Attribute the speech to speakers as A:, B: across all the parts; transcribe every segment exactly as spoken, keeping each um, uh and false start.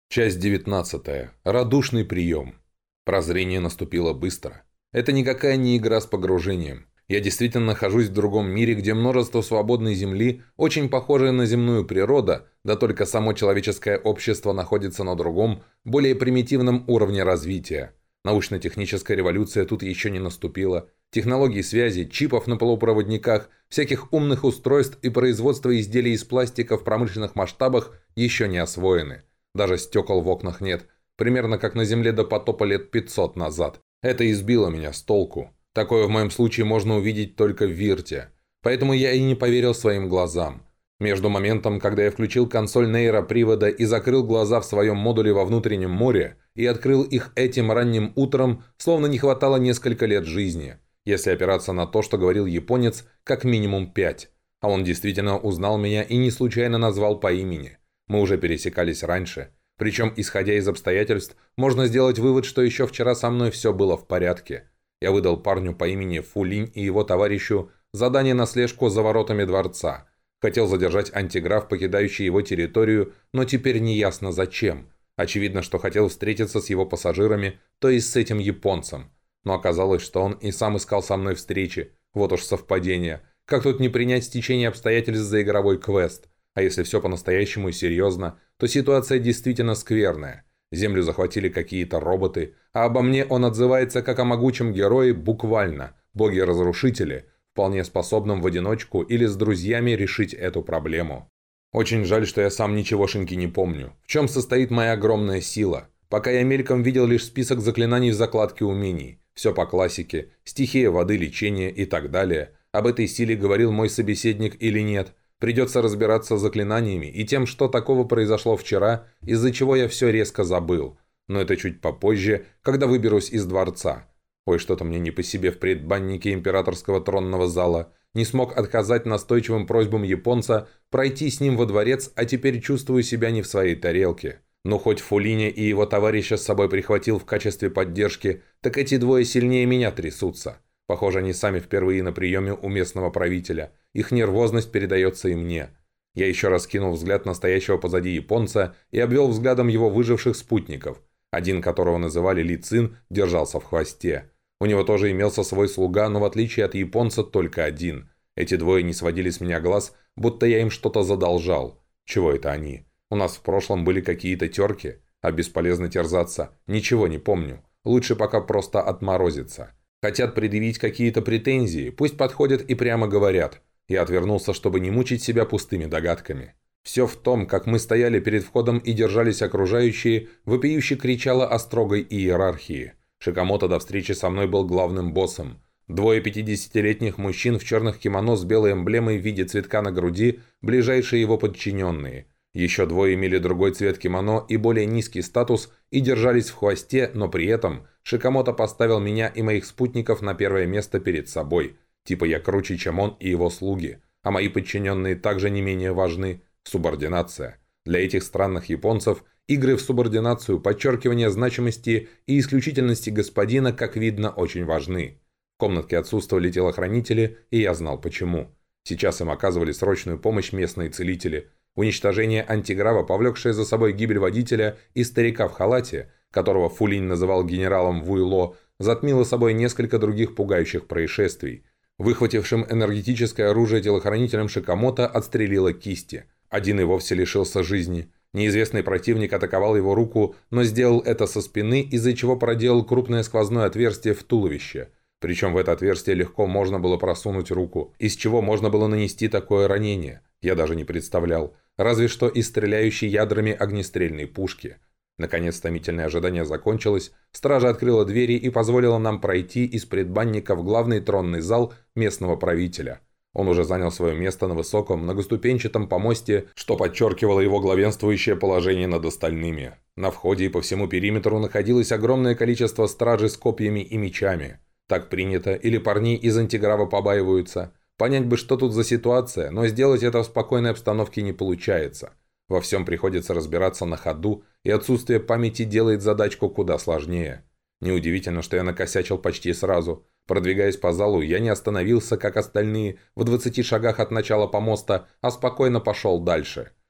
A: Часть девятнадцатая. Радушный прием. Прозрение наступило быстро. Это никакая не игра с погружением. Я действительно нахожусь в другом мире, где множество свободной земли, очень похожая на земную природу, да только само человеческое общество находится на другом, более примитивном уровне развития. Научно-техническая революция тут еще не наступила. Технологии связи, чипов на полупроводниках, всяких умных устройств и производства изделий из пластика в промышленных масштабах еще не освоены. Даже стекол в окнах нет. Примерно как на Земле до потопа лет пятьсот назад. Это избило меня с толку. Такое в моем случае можно увидеть только в Вирте. Поэтому я и не поверил своим глазам. Между моментом, когда я включил консоль нейропривода и закрыл глаза в своем модуле во внутреннем море, и открыл их этим ранним утром, словно не хватало несколько лет жизни. Если опираться на то, что говорил японец, как минимум пять. А он действительно узнал меня и не случайно назвал по имени. Мы уже пересекались раньше. Причем, исходя из обстоятельств, можно сделать вывод, что еще вчера со мной все было в порядке. Я выдал парню по имени Фулинь и его товарищу задание на слежку за воротами дворца. Хотел задержать антиграф, покидающий его территорию, но теперь неясно зачем. Очевидно, что хотел встретиться с его пассажирами, то есть с этим японцем. Но оказалось, что он и сам искал со мной встречи. Вот уж совпадение. Как тут не принять стечение обстоятельств за игровой квест? А если все по-настоящему и серьезно, то ситуация действительно скверная. Землю захватили какие-то роботы, а обо мне он отзывается как о могучем герое буквально, боге-разрушителе, вполне способном в одиночку или с друзьями решить эту проблему. Очень жаль, что я сам ничегошеньки не помню. В чем состоит моя огромная сила? Пока я мельком видел лишь список заклинаний в закладке умений. Все по классике, стихия воды, лечение и так далее. Об этой силе говорил мой собеседник или нет. Придется разбираться с заклинаниями и тем, что такого произошло вчера, из-за чего я все резко забыл. Но это чуть попозже, когда выберусь из дворца. Ой, что-то мне не по себе в предбаннике императорского тронного зала. Не смог отказать настойчивым просьбам японца пройти с ним во дворец, а теперь чувствую себя не в своей тарелке. Но хоть Фулиня и его товарища с собой прихватил в качестве поддержки, так эти двое сильнее меня трясутся. Похоже, они сами впервые на приеме у местного правителя. Их нервозность передается и мне. Я еще раз кинул взгляд настоящего позади японца и обвел взглядом его выживших спутников. Один, которого называли Ли Цин, держался в хвосте. У него тоже имелся свой слуга, но в отличие от японца только один. Эти двое не сводили с меня глаз, будто я им что-то задолжал. Чего это они? У нас в прошлом были какие-то терки, а бесполезно терзаться. Ничего не помню. Лучше пока просто отморозиться. Хотят предъявить какие-то претензии, пусть подходят и прямо говорят. Я отвернулся, чтобы не мучить себя пустыми догадками. Все в том, как мы стояли перед входом и держались окружающие, вопиюще кричало о строгой иерархии. Шикамото до встречи со мной был главным боссом. Двое пятидесятилетних мужчин в черных кимоно с белой эмблемой в виде цветка на груди, ближайшие его подчиненные. Еще двое имели другой цвет кимоно и более низкий статус и держались в хвосте, но при этом Шикамото поставил меня и моих спутников на первое место перед собой. Типа я круче, чем он и его слуги. А мои подчиненные также не менее важны. Субординация. Для этих странных японцев игры в субординацию, подчеркивание значимости и исключительности господина, как видно, очень важны. В комнатке отсутствовали телохранители, и я знал почему. Сейчас им оказывали срочную помощь местные целители. Уничтожение антиграва, повлекшее за собой гибель водителя и старика в халате, которого Фулинь называл генералом Вуйло, затмило собой несколько других пугающих происшествий. Выхватившим энергетическое оружие телохранителем Шикамото отстрелило кисти. Один и вовсе лишился жизни. Неизвестный противник атаковал его руку, но сделал это со спины, из-за чего проделал крупное сквозное отверстие в туловище. Причем в это отверстие легко можно было просунуть руку, из чего можно было нанести такое ранение. Я даже не представлял. Разве что из стреляющей ядрами огнестрельной пушки. Наконец томительное ожидание закончилось, стража открыла двери и позволила нам пройти из предбанника в главный тронный зал местного правителя. Он уже занял свое место на высоком многоступенчатом помосте, что подчеркивало его главенствующее положение над остальными. На входе и по всему периметру находилось огромное количество стражей с копьями и мечами. Так принято, или парни из антиграва побаиваются. Понять бы, что тут за ситуация, но сделать это в спокойной обстановке не получается. Во всем приходится разбираться на ходу, и отсутствие памяти делает задачку куда сложнее. Неудивительно, что я накосячил почти сразу. Продвигаясь по залу, я не остановился, как остальные, в двадцати шагах от начала помоста, а спокойно пошел дальше.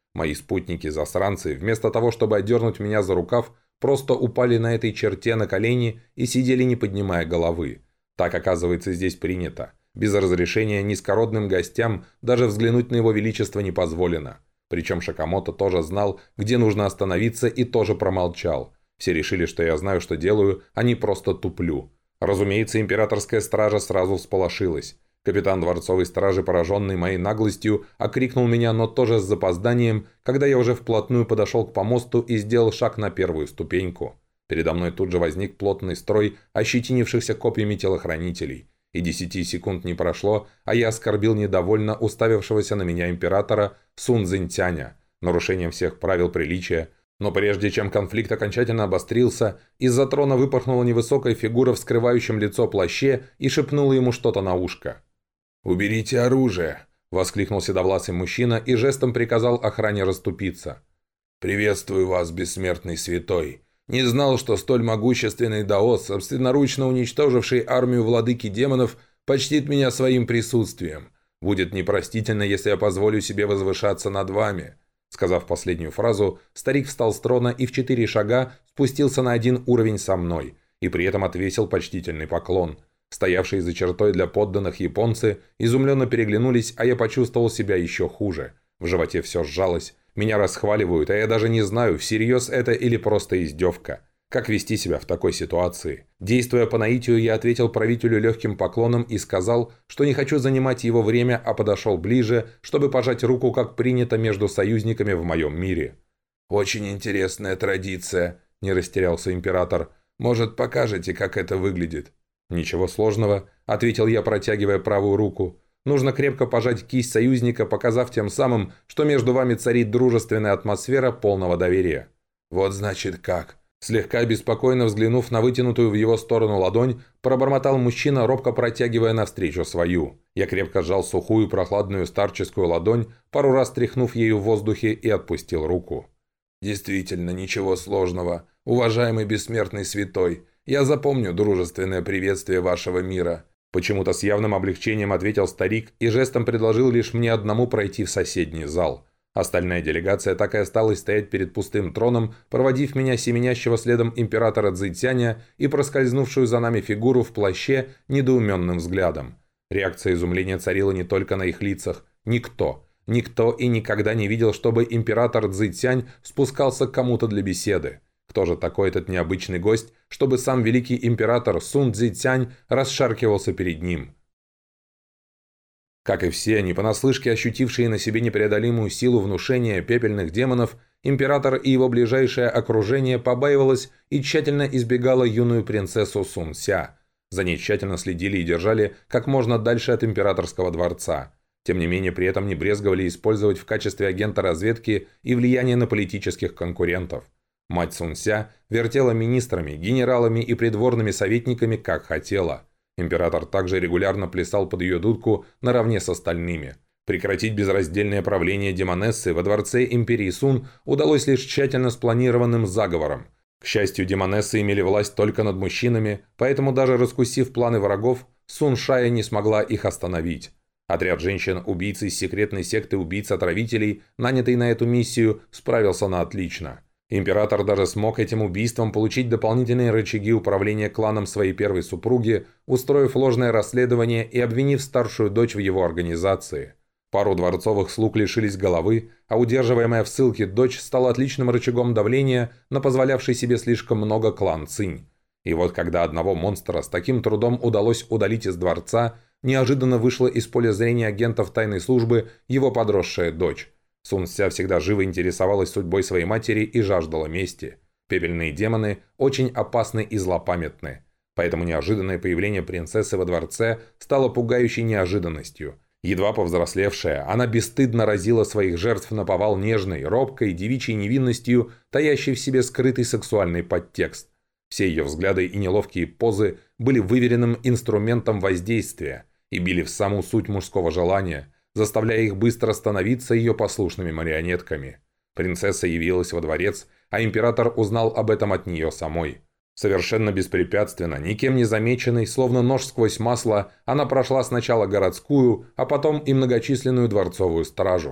A: Мои спутники-засранцы, вместо того, чтобы отдернуть меня за рукав, просто упали на этой черте на колени и сидели, не поднимая головы. Так, оказывается, здесь принято. Без разрешения низкородным гостям даже взглянуть на его величество не позволено. Причем Шакамото тоже знал, где нужно остановиться, и тоже промолчал. Все решили, что я знаю, что делаю, а не просто туплю. Разумеется, императорская стража сразу всполошилась. Капитан дворцовой стражи, пораженный моей наглостью, окрикнул меня, но тоже с запозданием, когда я уже вплотную подошел к помосту и сделал шаг на первую ступеньку. Передо мной тут же возник плотный строй ощетинившихся копьями телохранителей. И десяти секунд не прошло, а я оскорбил недовольно уставившегося на меня императора Сун Цзиньтяня, нарушением всех правил приличия. Но прежде чем конфликт окончательно обострился, из-за трона выпорхнула невысокая фигура в скрывающем лицо плаще и шепнула ему что-то на ушко. «Уберите оружие!» – воскликнул седовласый мужчина и жестом приказал охране расступиться. «Приветствую вас, бессмертный святой! Не знал, что столь могущественный даос, собственноручно уничтоживший армию владыки демонов, почтит меня своим присутствием. Будет непростительно, если я позволю себе возвышаться над вами». Сказав последнюю фразу, старик встал с трона и в четыре шага спустился на один уровень со мной, и при этом отвесил почтительный поклон. Стоявшие за чертой для подданных японцы изумленно переглянулись, а я почувствовал себя еще хуже. В животе все сжалось. Меня расхваливают, а я даже не знаю, всерьез это или просто издевка. Как вести себя в такой ситуации? Действуя по наитию, я ответил правителю легким поклоном и сказал, что не хочу занимать его время, а подошел ближе, чтобы пожать руку, как принято между союзниками в моем мире. «Очень интересная традиция», – не растерялся император. «Может, покажете, как это выглядит?» «Ничего сложного», – ответил я, протягивая правую руку. «Нужно крепко пожать кисть союзника, показав тем самым, что между вами царит дружественная атмосфера полного доверия». «Вот значит как». Слегка обеспокоенно взглянув на вытянутую в его сторону ладонь, пробормотал мужчина, робко протягивая навстречу свою. Я крепко сжал сухую прохладную старческую ладонь, пару раз тряхнув ею в воздухе, и отпустил руку. «Действительно, ничего сложного. Уважаемый бессмертный святой, я запомню дружественное приветствие вашего мира». Почему-то с явным облегчением ответил старик и жестом предложил лишь мне одному пройти в соседний зал. Остальная делегация так и осталась стоять перед пустым троном, проводив меня семенящего следом императора Цзиньтяня и проскользнувшую за нами фигуру в плаще недоуменным взглядом. Реакция изумления царила не только на их лицах. Никто, никто и никогда не видел, чтобы император Цзиньтянь спускался к кому-то для беседы. Кто же такой этот необычный гость, чтобы сам великий император Сун Цзиньтянь расшаркивался перед ним? Как и все, не понаслышке ощутившие на себе непреодолимую силу внушения пепельных демонов, император и его ближайшее окружение побаивалось и тщательно избегало юную принцессу Сун Ся. За ней тщательно следили и держали как можно дальше от императорского дворца. Тем не менее, при этом не брезговали использовать в качестве агента разведки и влияния на политических конкурентов. Мать Сун Ся вертела министрами, генералами и придворными советниками как хотела. Император также регулярно плясал под ее дудку наравне с остальными. Прекратить безраздельное правление демонессы во дворце империи Сун удалось лишь тщательно спланированным заговором. К счастью, демонессы имели власть только над мужчинами, поэтому даже раскусив планы врагов, Сун Шая не смогла их остановить. Отряд женщин-убийц из секретной секты убийц-отравителей, нанятый на эту миссию, справился на отлично. Император даже смог этим убийством получить дополнительные рычаги управления кланом своей первой супруги, устроив ложное расследование и обвинив старшую дочь в его организации. Пару дворцовых слуг лишились головы, а удерживаемая в ссылке дочь стала отличным рычагом давления на позволявший себе слишком много клан Цинь. И вот когда одного монстра с таким трудом удалось удалить из дворца, неожиданно вышла из поля зрения агентов тайной службы его подросшая дочь. Сун Ся всегда живо интересовалась судьбой своей матери и жаждала мести. Пепельные демоны очень опасны и злопамятны. Поэтому неожиданное появление принцессы во дворце стало пугающей неожиданностью. Едва повзрослевшая, она бесстыдно разила своих жертв наповал нежной, робкой, девичьей невинностью, таящей в себе скрытый сексуальный подтекст. Все ее взгляды и неловкие позы были выверенным инструментом воздействия и били в саму суть мужского желания, заставляя их быстро становиться ее послушными марионетками. Принцесса явилась во дворец, а император узнал об этом от нее самой. Совершенно беспрепятственно, никем не замеченной, словно нож сквозь масло, она прошла сначала городскую, а потом и многочисленную дворцовую стражу.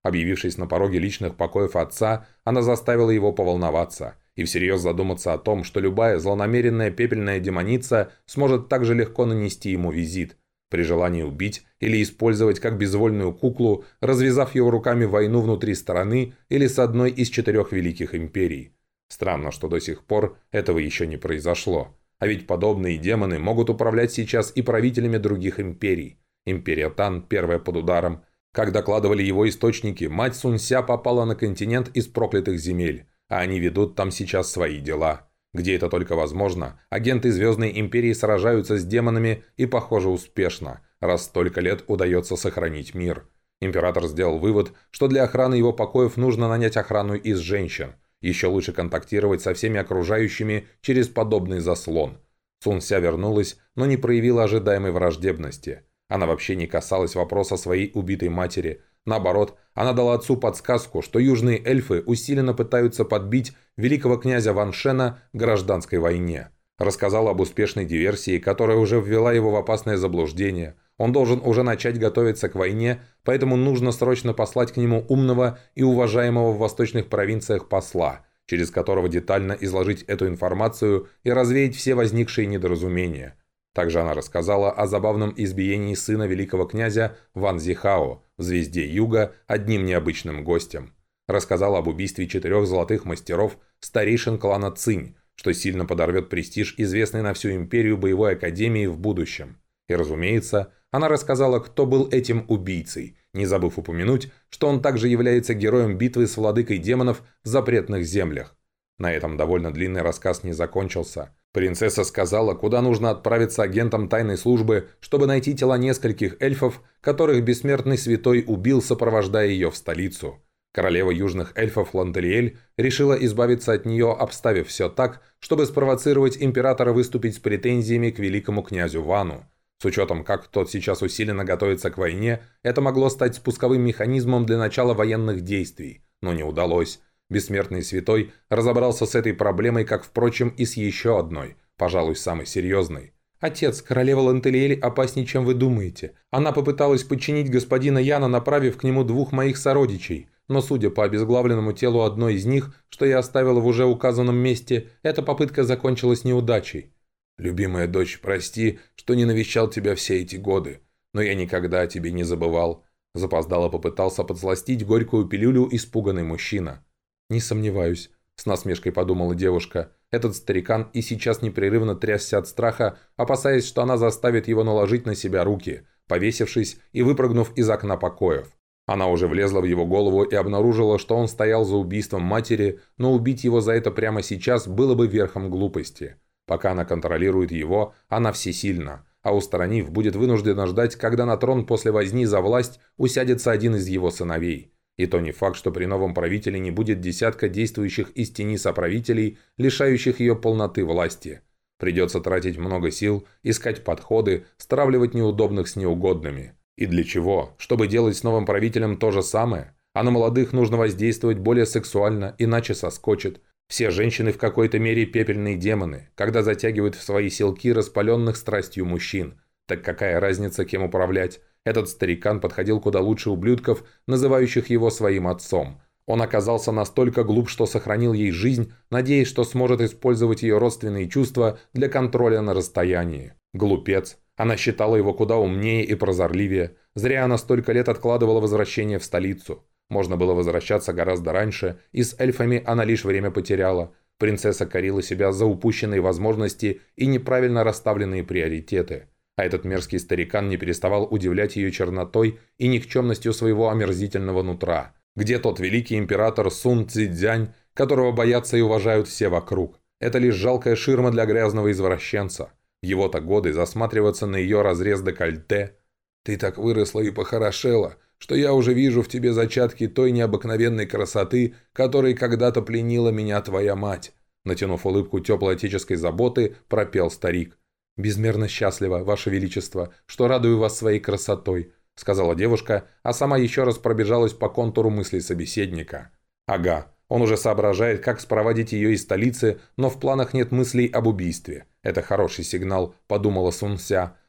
A: Объявившись на пороге личных покоев отца, она заставила его поволноваться и всерьез задуматься о том, что любая злонамеренная пепельная демоница сможет так же легко нанести ему визит, при желании убить или использовать как безвольную куклу, развязав его руками войну внутри страны или с одной из четырех великих империй. Странно, что до сих пор этого еще не произошло. А ведь подобные демоны могут управлять сейчас и правителями других империй. Империя Тан, первая под ударом. Как докладывали его источники, мать Сунся попала на континент из проклятых земель, а они ведут там сейчас свои дела. Где это только возможно, агенты Звездной Империи сражаются с демонами и, похоже, успешно, раз столько лет удается сохранить мир. Император сделал вывод, что для охраны его покоев нужно нанять охрану из женщин. Еще лучше контактировать со всеми окружающими через подобный заслон. Сунся вернулась, но не проявила ожидаемой враждебности. Она вообще не касалась вопроса своей убитой матери. Наоборот, она дала отцу подсказку, что южные эльфы усиленно пытаются подбить великого князя Ван Шена к гражданской войне. Рассказала об успешной диверсии, которая уже ввела его в опасное заблуждение. Он должен уже начать готовиться к войне, поэтому нужно срочно послать к нему умного и уважаемого в восточных провинциях посла, через которого детально изложить эту информацию и развеять все возникшие недоразумения. Также она рассказала о забавном избиении сына великого князя Ван Зихао в «Звезде Юга» одним необычным гостем. Рассказала об убийстве четырех золотых мастеров, старейшин клана Цинь, что сильно подорвет престиж известной на всю империю боевой академии в будущем. И, разумеется, она рассказала, кто был этим убийцей, не забыв упомянуть, что он также является героем битвы с владыкой демонов в запретных землях. На этом довольно длинный рассказ не закончился. Принцесса сказала, куда нужно отправиться агентам тайной службы, чтобы найти тела нескольких эльфов, которых бессмертный святой убил, сопровождая ее в столицу. Королева южных эльфов Лантелиэль решила избавиться от нее, обставив все так, чтобы спровоцировать императора выступить с претензиями к великому князю Вану. С учетом, как тот сейчас усиленно готовится к войне, это могло стать спусковым механизмом для начала военных действий, но не удалось. Бессмертный святой разобрался с этой проблемой, как, впрочем, и с еще одной, пожалуй, самой серьезной. «Отец, королева Лантелиэль опаснее, чем вы думаете. Она попыталась подчинить господина Яна, направив к нему двух моих сородичей. Но, судя по обезглавленному телу одной из них, что я оставила в уже указанном месте, эта попытка закончилась неудачей». «Любимая дочь, прости, что не навещал тебя все эти годы, но я никогда о тебе не забывал», – запоздало попытался подсластить горькую пилюлю испуганный мужчина. «Не сомневаюсь», – с насмешкой подумала девушка. Этот старикан и сейчас непрерывно трясся от страха, опасаясь, что она заставит его наложить на себя руки, повесившись и выпрыгнув из окна покоев. Она уже влезла в его голову и обнаружила, что он стоял за убийством матери, но убить его за это прямо сейчас было бы верхом глупости. Пока она контролирует его, она всесильна, а устранив, будет вынуждена ждать, когда на трон после возни за власть усядется один из его сыновей. И то не факт, что при новом правителе не будет десятка действующих из тени соправителей, лишающих ее полноты власти. Придется тратить много сил, искать подходы, стравливать неудобных с неугодными. И для чего? Чтобы делать с новым правителем то же самое? А на молодых нужно воздействовать более сексуально, иначе соскочит. Все женщины в какой-то мере пепельные демоны, когда затягивают в свои селки распаленных страстью мужчин. Так какая разница, кем управлять? Этот старикан подходил куда лучше ублюдков, называющих его своим отцом. Он оказался настолько глуп, что сохранил ей жизнь, надеясь, что сможет использовать ее родственные чувства для контроля на расстоянии. Глупец. Она считала его куда умнее и прозорливее. Зря она столько лет откладывала возвращение в столицу. Можно было возвращаться гораздо раньше, и с эльфами она лишь время потеряла. Принцесса корила себя за упущенные возможности и неправильно расставленные приоритеты. А этот мерзкий старикан не переставал удивлять ее чернотой и никчемностью своего омерзительного нутра. Где тот великий император Сун Цзиньцзянь, которого боятся и уважают все вокруг? Это лишь жалкая ширма для грязного извращенца. В его-то годы засматриваться на ее разрез декольте. «Ты так выросла и похорошела, что я уже вижу в тебе зачатки той необыкновенной красоты, которой когда-то пленила меня твоя мать», натянув улыбку теплой отеческой заботы, пропел старик. «Безмерно счастлива, Ваше Величество, что радую вас своей красотой», сказала девушка, а сама еще раз пробежалась по контуру мыслей собеседника. «Ага, он уже соображает, как спроводить ее из столицы, но в планах нет мыслей об убийстве. Это хороший сигнал», подумала Сунся.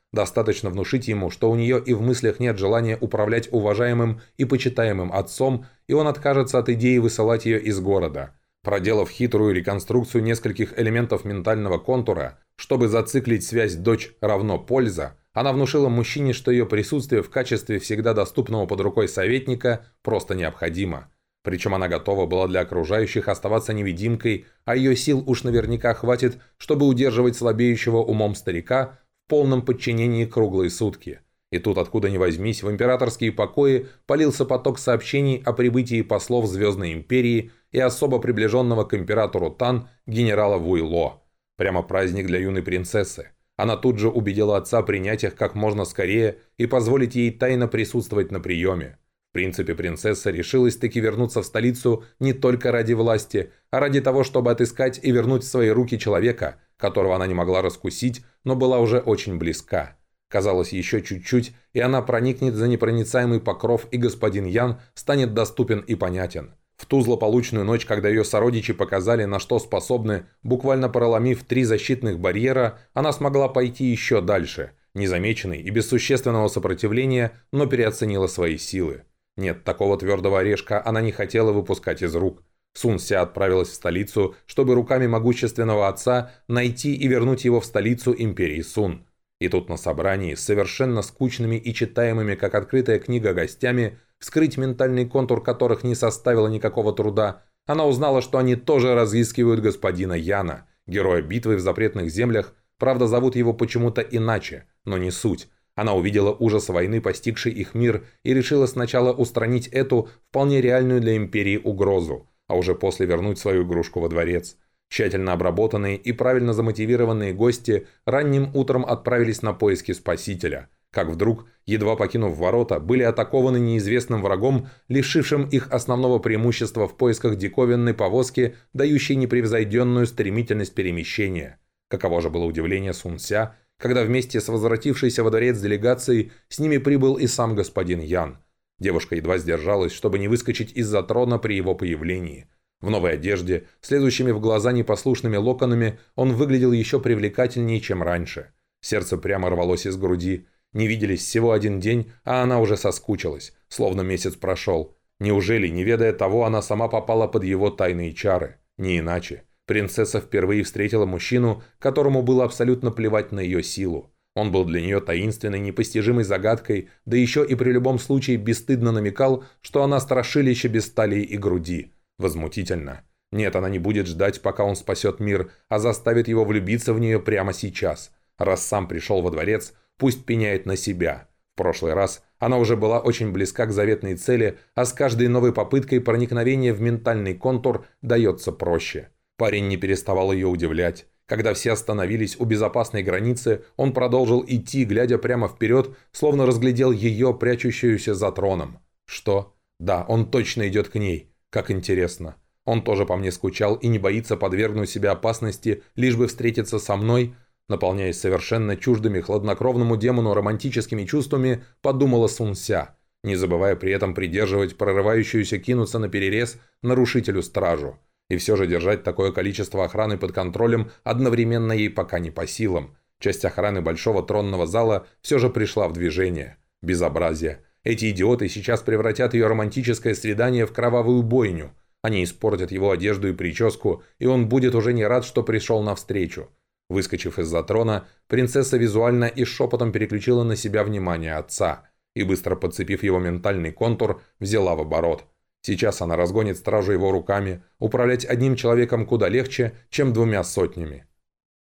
A: Достаточно внушить ему, что у нее и в мыслях нет желания управлять уважаемым и почитаемым отцом, и он откажется от идеи высылать ее из города. Проделав хитрую реконструкцию нескольких элементов ментального контура, чтобы зациклить связь «дочь равно польза», она внушила мужчине, что ее присутствие в качестве всегда доступного под рукой советника просто необходимо. Причем она готова была для окружающих оставаться невидимкой, а ее сил уж наверняка хватит, чтобы удерживать слабеющего умом старика в полном подчинении круглые сутки. И тут, откуда ни возьмись, в императорские покои полился поток сообщений о прибытии послов Звездной Империи и особо приближенного к императору Тан генерала Вуйло. Прямо праздник для юной принцессы. Она тут же убедила отца принять их как можно скорее и позволить ей тайно присутствовать на приеме. В принципе, принцесса решилась таки вернуться в столицу не только ради власти, а ради того, чтобы отыскать и вернуть в свои руки человека, которого она не могла раскусить, но была уже очень близка. Казалось, еще чуть-чуть, и она проникнет за непроницаемый покров, и господин Ян станет доступен и понятен. В ту злополучную ночь, когда ее сородичи показали, на что способны, буквально проломив три защитных барьера, она смогла пойти еще дальше, незамеченной и без существенного сопротивления, но переоценила свои силы. Нет, такого твердого орешка она не хотела выпускать из рук. Сун Ся отправилась в столицу, чтобы руками могущественного отца найти и вернуть его в столицу империи Сун. И тут на собрании с совершенно скучными и читаемыми, как открытая книга, гостями, вскрыть ментальный контур которых не составило никакого труда, она узнала, что они тоже разыскивают господина Яна, героя битвы в запретных землях, правда зовут его почему-то иначе, но не суть. Она увидела ужас войны, постигший их мир, и решила сначала устранить эту, вполне реальную для империи, угрозу, а уже после вернуть свою игрушку во дворец. Тщательно обработанные и правильно замотивированные гости ранним утром отправились на поиски спасителя. Как вдруг, едва покинув ворота, были атакованы неизвестным врагом, лишившим их основного преимущества в поисках диковинной повозки, дающей непревзойденную стремительность перемещения. Каково же было удивление Сун Ся, когда вместе с возвратившейся во дворец делегацией с ними прибыл и сам господин Ян. Девушка едва сдержалась, чтобы не выскочить из-за трона при его появлении. В новой одежде, следующими в глаза непослушными локонами, он выглядел еще привлекательнее, чем раньше. Сердце прямо рвалось из груди. Не виделись всего один день, а она уже соскучилась, словно месяц прошел. Неужели, не ведая того, она сама попала под его тайные чары? Не иначе. Принцесса впервые встретила мужчину, которому было абсолютно плевать на ее силу. Он был для нее таинственной, непостижимой загадкой, да еще и при любом случае бесстыдно намекал, что она страшилище без талии и груди. Возмутительно. Нет, она не будет ждать, пока он спасет мир, а заставит его влюбиться в нее прямо сейчас. Раз сам пришел во дворец, пусть пеняет на себя. В прошлый раз она уже была очень близка к заветной цели, а с каждой новой попыткой проникновения в ментальный контур дается проще. Парень не переставал ее удивлять. Когда все остановились у безопасной границы, он продолжил идти, глядя прямо вперед, словно разглядел ее, прячущуюся за троном. Что? Да, он точно идет к ней. Как интересно. Он тоже по мне скучал и не боится подвергнуть себя опасности, лишь бы встретиться со мной. Наполняясь совершенно чуждыми хладнокровному демону романтическими чувствами, подумала Сун Ся, не забывая при этом придерживать прорывающуюся кинуться на перерез нарушителю-стражу. И все же держать такое количество охраны под контролем одновременно ей пока не по силам. Часть охраны большого тронного зала все же пришла в движение. Безобразие. Эти идиоты сейчас превратят ее романтическое свидание в кровавую бойню. Они испортят его одежду и прическу, и он будет уже не рад, что пришел навстречу. Выскочив из-за трона, принцесса визуально и шепотом переключила на себя внимание отца и, быстро подцепив его ментальный контур, взяла в оборот. Сейчас она разгонит стражу его руками, управлять одним человеком куда легче, чем двумя сотнями.